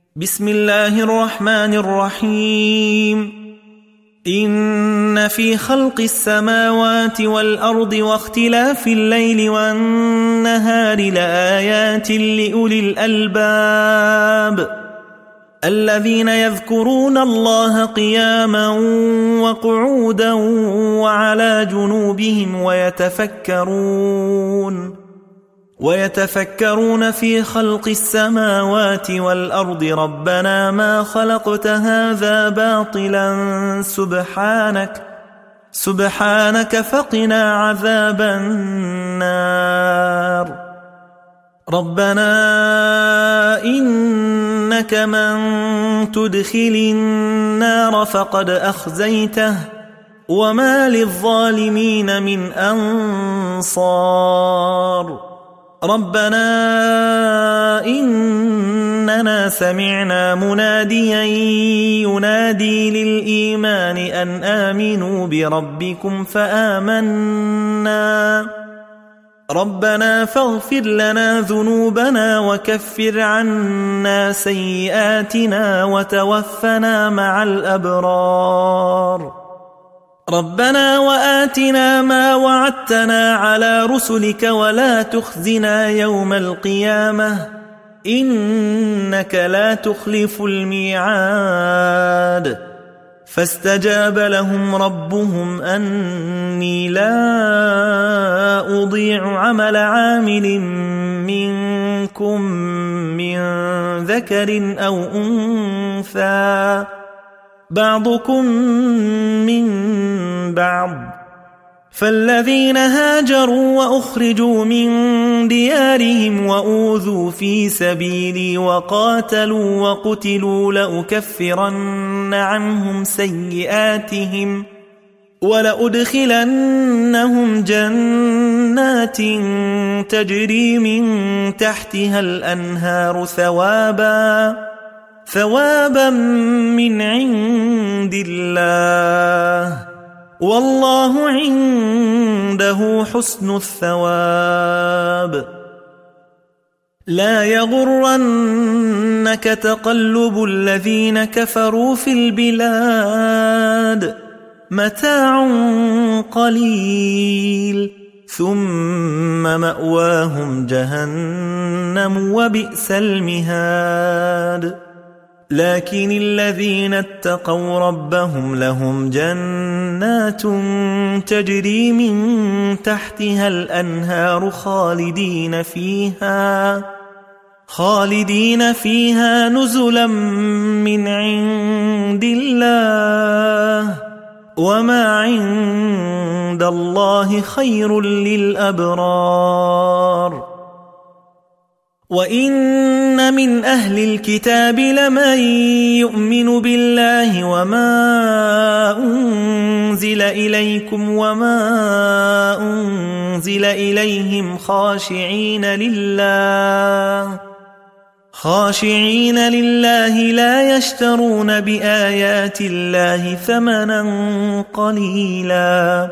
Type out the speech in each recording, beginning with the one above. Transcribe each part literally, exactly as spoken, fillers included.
بسم الله الرحمن الرحيم. إن في خلق السماوات والأرض واختلاف الليل والنهار لآيات لأولي الألباب الذين يذكرون الله قياما وقعودا وعلى جنوبهم ويتفكرون ويتفكرون في خلق السماوات والأرض ربنا ما خلقت هذا باطلا سبحانك سبحانك فقنا عذاب النار. ربنا إنك من تدخل النار فقد أخزيته وما للظالمين من أنصار. ربنا إننا سمعنا مناديا ينادي للإيمان أن آمنوا بربكم فآمنا. ربنا فاغفر لنا ذنوبنا وكفر عنا سيئاتنا وتوفنا مع الأبرار. ربنا وآتنا ما وعدتنا على رسلك ولا تخزنا يوم القيامة إنك لا تخلف الميعاد. فاستجاب لهم ربهم أني لا أضيع عمل عامل منكم من ذكر أو أنثى بعضكم من بعض. فالذين هاجروا وأخرجوا من ديارهم وأوذوا في سبيلي وقاتلوا وقتلوا لأكفرن عنهم سيئاتهم ولأدخلنهم جنات تجري من تحتها الأنهار ثوابا ثوابا من عند الله والله عنده حسن الثواب. لا يغرنك تقلب الذين كفروا في البلاد متاع قليل ثم مأواهم جهنم وبئس المهاد. لكن الذين اتقوا ربهم لهم جنات تجري من تحتها الأنهار خالدين فيها خالدين فيها نزلا من عند الله وما عند الله خير للأبرار. وإن من أهل الكتاب لمن يؤمن بالله وما أنزل إليكم وما أنزل إليهم خاشعين لله خاشعين لله لا يشترون بآيات الله ثمنا قليلا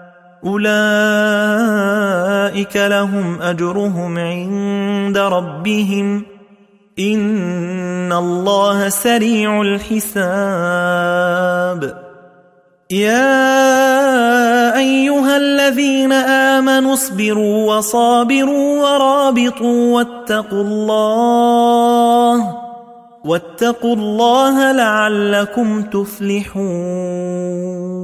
أولئك لهم أجرهم عند ربهم إن الله سريع الحساب. يا أيها الذين آمنوا اصبروا وصابروا ورابطوا واتقوا الله واتقوا الله لعلكم تفلحون.